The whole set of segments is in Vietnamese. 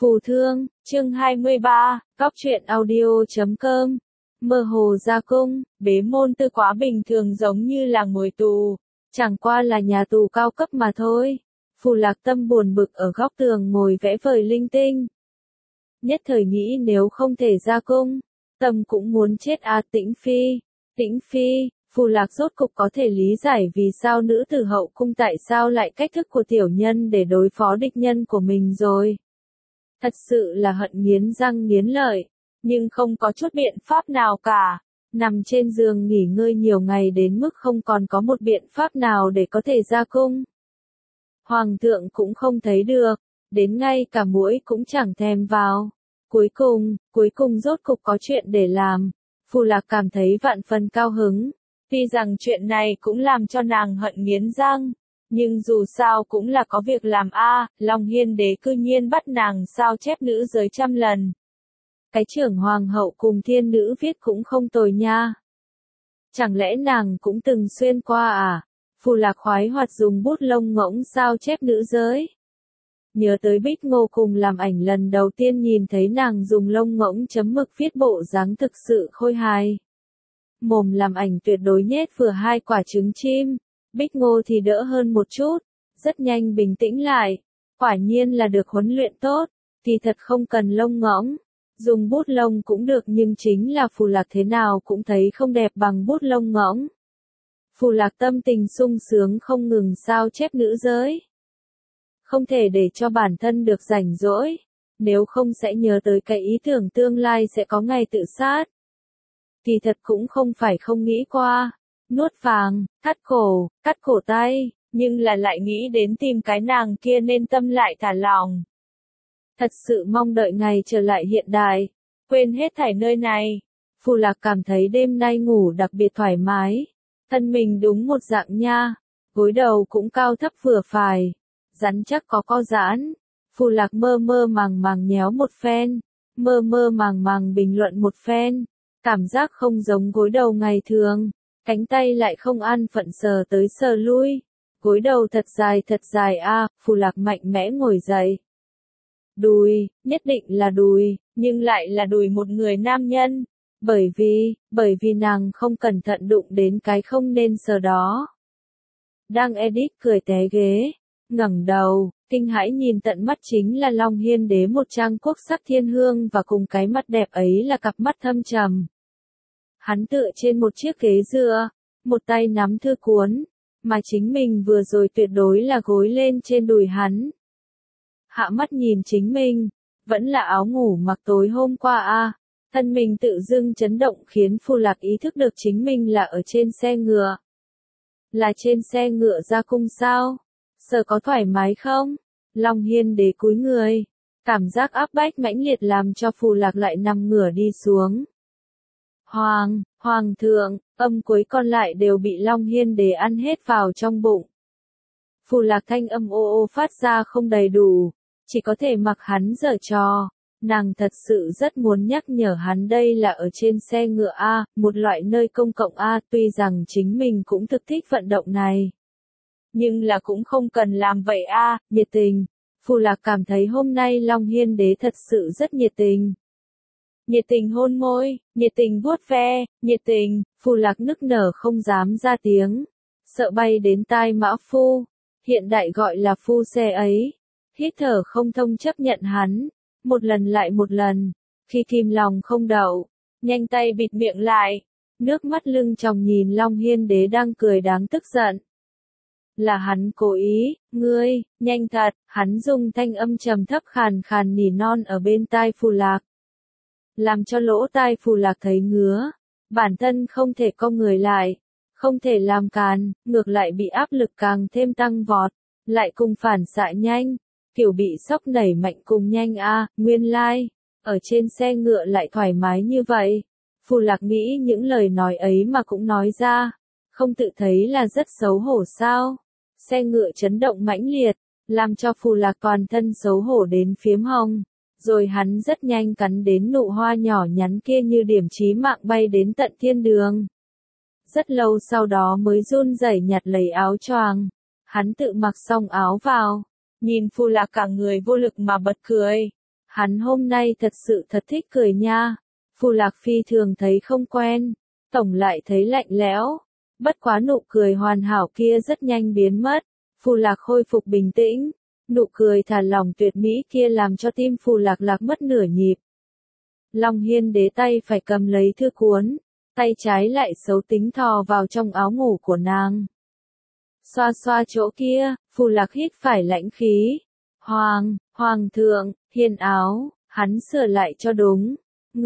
Phù thương, chương 23, Góc truyện audio.com. Mơ hồ ra cung, bế môn tư quá bình thường giống như là ngồi tù, chẳng qua là nhà tù cao cấp mà thôi. Phù Lạc Tâm buồn bực ở góc tường ngồi vẽ vời linh tinh. Nhất thời nghĩ nếu không thể ra cung, Tâm cũng muốn chết à. Tĩnh Phi, Phù Lạc rốt cục có thể lý giải vì sao nữ tử hậu cung tại sao lại cách thức của tiểu nhân để đối phó địch nhân của mình rồi. Thật sự là hận nghiến răng nghiến lợi, nhưng không có chút biện pháp nào cả. Nằm trên giường nghỉ ngơi nhiều ngày đến mức không còn có một biện pháp nào để có thể ra cung. Hoàng thượng cũng không thấy được, đến ngay cả muỗi cũng chẳng thèm vào. Cuối cùng rốt cục có chuyện để làm. Phù Lạc cảm thấy vạn phần cao hứng. Tuy rằng chuyện này cũng làm cho nàng hận nghiến răng, nhưng dù sao cũng là có việc làm a. Long Hiên Đế cư nhiên bắt nàng sao chép nữ giới 100 lần. Cái trưởng hoàng hậu cùng thiên nữ viết cũng không tồi nha. Chẳng lẽ nàng cũng từng xuyên qua à? Phù Lạc khoái hoạt dùng bút lông ngỗng sao chép nữ giới. Nhớ tới Bích Ngô cùng làm ảnh lần đầu tiên nhìn thấy nàng dùng lông ngỗng chấm mực viết bộ dáng thực sự khôi hài. Mồm làm ảnh tuyệt đối nhét vừa 2 quả trứng chim. Bích Ngô thì đỡ hơn một chút, rất nhanh bình tĩnh lại. Quả nhiên là được huấn luyện tốt, thì thật không cần lông ngỗng. Dùng bút lông cũng được nhưng chính là Phù Lạc thế nào cũng thấy không đẹp bằng bút lông ngỗng. Phù Lạc tâm tình sung sướng không ngừng sao chép nữ giới. Không thể để cho bản thân được rảnh rỗi, nếu không sẽ nhớ tới cái ý tưởng tương lai sẽ có ngày tự sát. Thì thật cũng không phải không nghĩ qua, nuốt vàng, cắt cổ tay, nhưng là lại nghĩ đến tìm cái nàng kia nên tâm lại thả lỏng. Thật sự mong đợi ngày trở lại hiện đại, quên hết thảy nơi này. Phù Lạc cảm thấy đêm nay ngủ đặc biệt thoải mái, thân mình đúng một dạng nha, gối đầu cũng cao thấp vừa phải, rắn chắc có co giãn. Phù Lạc mơ mơ màng nhéo một phen, mơ màng bình luận một phen, cảm giác không giống gối đầu ngày thường, cánh tay lại không an phận sờ tới sờ lui, gối đầu thật dài a. Phù Lạc mạnh mẽ ngồi dậy. Đùi, nhất định là đùi, nhưng lại là đùi một người nam nhân, bởi vì nàng không cẩn thận đụng đến cái không nên sờ đó. Đang edit cười té ghế, ngẩng đầu, kinh hãi nhìn tận mắt chính là Long Hiên Đế một trang quốc sắc thiên hương và cùng cái mắt đẹp ấy là cặp mắt thâm trầm. Hắn tựa trên một chiếc ghế dựa, một tay nắm thư cuốn, mà chính mình vừa rồi tuyệt đối là gối lên trên đùi hắn. Hạ mắt nhìn chính mình, vẫn là áo ngủ mặc tối hôm qua a. Thân mình tự dưng chấn động khiến Phù Lạc ý thức được chính mình là ở trên xe ngựa. Là trên xe ngựa ra cung sao? Sợ có thoải mái không? Long Hiên Đế cúi người, cảm giác áp bách mãnh liệt làm cho Phù Lạc lại nằm ngửa đi xuống. Hoàng thượng, âm cuối còn lại đều bị Long Hiên Đế ăn hết vào trong bụng. Phù Lạc thanh âm ô phát ra không đầy đủ, chỉ có thể mặc hắn giở trò. Nàng thật sự rất muốn nhắc nhở hắn đây là ở trên xe ngựa a, một loại nơi công cộng a, tuy rằng chính mình cũng thực thích vận động này. Nhưng là cũng không cần làm vậy a, nhiệt tình. Phù Lạc cảm thấy hôm nay Long Hiên Đế thật sự rất nhiệt tình. Nhiệt tình hôn môi, nhiệt tình vuốt ve, nhiệt tình. Phù Lạc nức nở không dám ra tiếng, sợ bay đến tai mã phu, hiện đại gọi là phu xe ấy. Hít thở không thông chấp nhận hắn, một lần lại một lần, khi kìm lòng không đậu, nhanh tay bịt miệng lại, nước mắt lưng tròng nhìn Long Hiên Đế đang cười đáng tức giận. Là hắn cố ý, ngươi, nhanh thật, hắn dùng thanh âm trầm thấp khàn khàn nỉ non ở bên tai Phù Lạc. Làm cho lỗ tai Phù Lạc thấy ngứa, bản thân không thể cong người lại, không thể làm càn, ngược lại bị áp lực càng thêm tăng vọt, lại cùng phản xạ nhanh, kiểu bị sốc nảy mạnh cùng nhanh a. Nguyên lai, ở trên xe ngựa lại thoải mái như vậy. Phù Lạc nghĩ những lời nói ấy mà cũng nói ra, không tự thấy là rất xấu hổ sao? Xe ngựa chấn động mãnh liệt, làm cho Phù Lạc toàn thân xấu hổ đến phiếm hồng, rồi hắn rất nhanh cắn đến nụ hoa nhỏ nhắn kia như điểm chí mạng bay đến tận thiên đường. Rất lâu sau đó mới run rẩy nhặt lấy áo choàng, hắn tự mặc xong áo vào, nhìn Phù Lạc cả người vô lực mà bật cười. Hắn hôm nay thật sự thật thích cười nha. Phù Lạc phi thường thấy không quen, tổng lại thấy lạnh lẽo. Bất quá nụ cười hoàn hảo kia rất nhanh biến mất. Phù Lạc khôi phục bình tĩnh. Nụ cười thả lỏng tuyệt mỹ kia làm cho tim Phù Lạc lạc mất nửa nhịp. Long Hiên Đế tay phải cầm lấy thư cuốn, tay trái lại xấu tính thò vào trong áo ngủ của nàng. Xoa xoa chỗ kia, Phù Lạc hít phải lãnh khí. Hoàng thượng, hiền áo, hắn sửa lại cho đúng.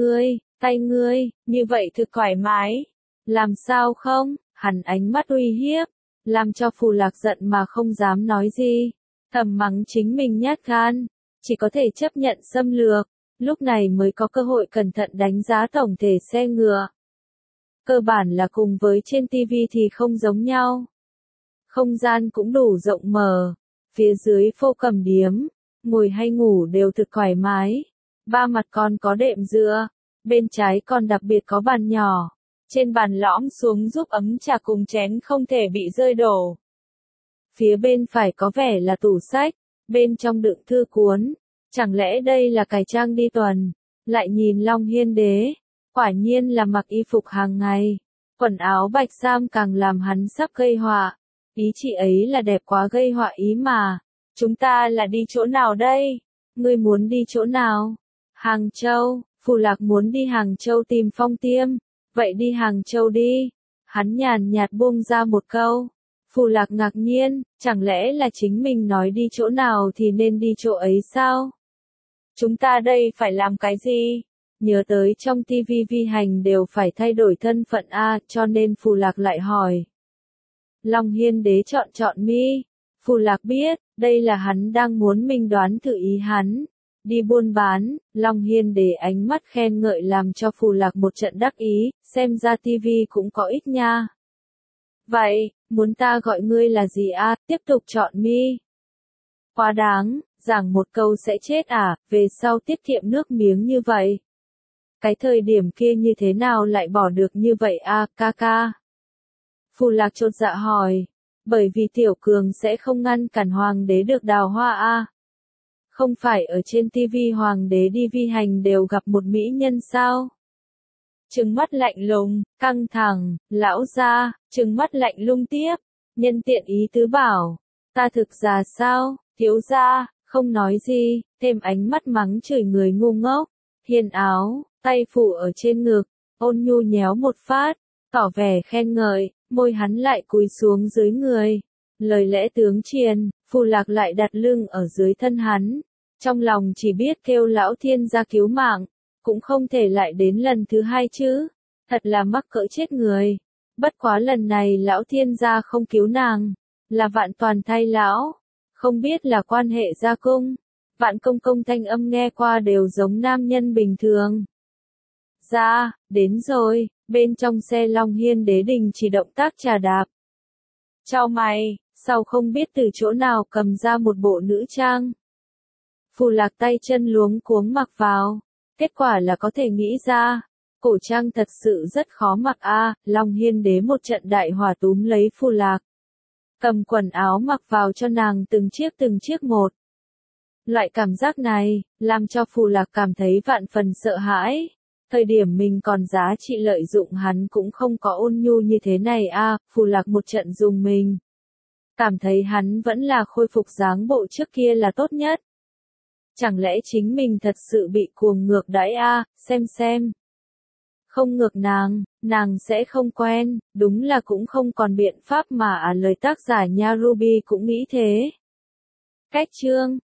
Tay ngươi, như vậy thực thoải mái. Làm sao không? Hắn ánh mắt uy hiếp, làm cho Phù Lạc giận mà không dám nói gì. Thầm mắng chính mình nhát gan, chỉ có thể chấp nhận xâm lược, lúc này mới có cơ hội cẩn thận đánh giá tổng thể xe ngựa. Cơ bản là cùng với trên TV thì không giống nhau. Không gian cũng đủ rộng mở, phía dưới phô cầm điếm, ngồi hay ngủ đều thực thoải mái. Ba mặt còn có đệm dựa, bên trái còn đặc biệt có bàn nhỏ, trên bàn lõm xuống giúp ấm trà cùng chén không thể bị rơi đổ. Phía bên phải có vẻ là tủ sách, bên trong đựng thư cuốn, chẳng lẽ đây là cải trang đi tuần. Lại nhìn Long Hiên Đế, quả nhiên là mặc y phục hàng ngày, quần áo bạch sam càng làm hắn sắp gây họa. Ý chị ấy là đẹp quá gây họa ý mà. Chúng ta là đi chỗ nào đây? Ngươi muốn đi chỗ nào? Hàng Châu. Phù Lạc muốn đi Hàng Châu tìm Phong Tiêm. Vậy đi Hàng Châu đi. Hắn nhàn nhạt buông ra một câu. Phù Lạc ngạc nhiên, chẳng lẽ là chính mình nói đi chỗ nào thì nên đi chỗ ấy sao? Chúng ta đây phải làm cái gì? Nhớ tới trong TV vi hành đều phải thay đổi thân phận a, cho nên Phù Lạc lại hỏi. Long Hiên Đế chọn mi. Phù Lạc biết, đây là hắn đang muốn mình đoán thử ý hắn. Đi buôn bán, Long Hiên Đế ánh mắt khen ngợi làm cho Phù Lạc một trận đắc ý, xem ra TV cũng có ích nha. Vậy, muốn ta gọi ngươi là gì a? Tiếp tục chọn mi. Quá đáng, giảng một câu sẽ chết à, về sau tiết kiệm nước miếng như vậy. Cái thời điểm kia như thế nào lại bỏ được như vậy a, ca ca? Phù Lạc chột dạ hỏi, bởi vì Tiểu Cường sẽ không ngăn cản Hoàng đế được đào hoa a. Không phải ở trên TV Hoàng đế đi vi hành đều gặp một mỹ nhân sao? Trừng mắt lạnh lùng, căng thẳng, lão gia, trừng mắt lạnh lùng tiếp, nhân tiện ý tứ bảo, ta thực già sao, thiếu gia, không nói gì, thêm ánh mắt mắng chửi người ngu ngốc. Hiền áo, tay phủ ở trên ngực, ôn nhu nhéo một phát, tỏ vẻ khen ngợi, môi hắn lại cúi xuống dưới người. Lời lẽ tướng triền, Phù Lạc lại đặt lưng ở dưới thân hắn, trong lòng chỉ biết kêu lão thiên gia cứu mạng, cũng không thể lại đến lần thứ hai chứ, thật là mắc cỡ chết người. Bất quá lần này lão thiên gia không cứu nàng, là Vạn toàn thay lão, không biết là quan hệ gia cung. Vạn công công thanh âm nghe qua đều giống nam nhân bình thường. Ra, đến rồi, bên trong xe Long Hiên Đế đình chỉ động tác trà đạp. Chào mày, sau không biết từ chỗ nào cầm ra một bộ nữ trang. Phù Lạc tay chân luống cuống mặc vào, kết quả là có thể nghĩ ra, cổ trang thật sự rất khó mặc a. Long Hiên Đế một trận đại hỏa túm lấy Phù Lạc, cầm quần áo mặc vào cho nàng từng chiếc một. Loại cảm giác này, làm cho Phù Lạc cảm thấy vạn phần sợ hãi. Thời điểm mình còn giá trị lợi dụng hắn cũng không có ôn nhu như thế này a. Phù Lạc một trận dùng mình. Cảm thấy hắn vẫn là khôi phục dáng bộ trước kia là tốt nhất. Chẳng lẽ chính mình thật sự bị cuồng ngược đãi a, xem. Không ngược nàng sẽ không quen, đúng là cũng không còn biện pháp mà lời tác giả nha Ruby cũng nghĩ thế. Cách chương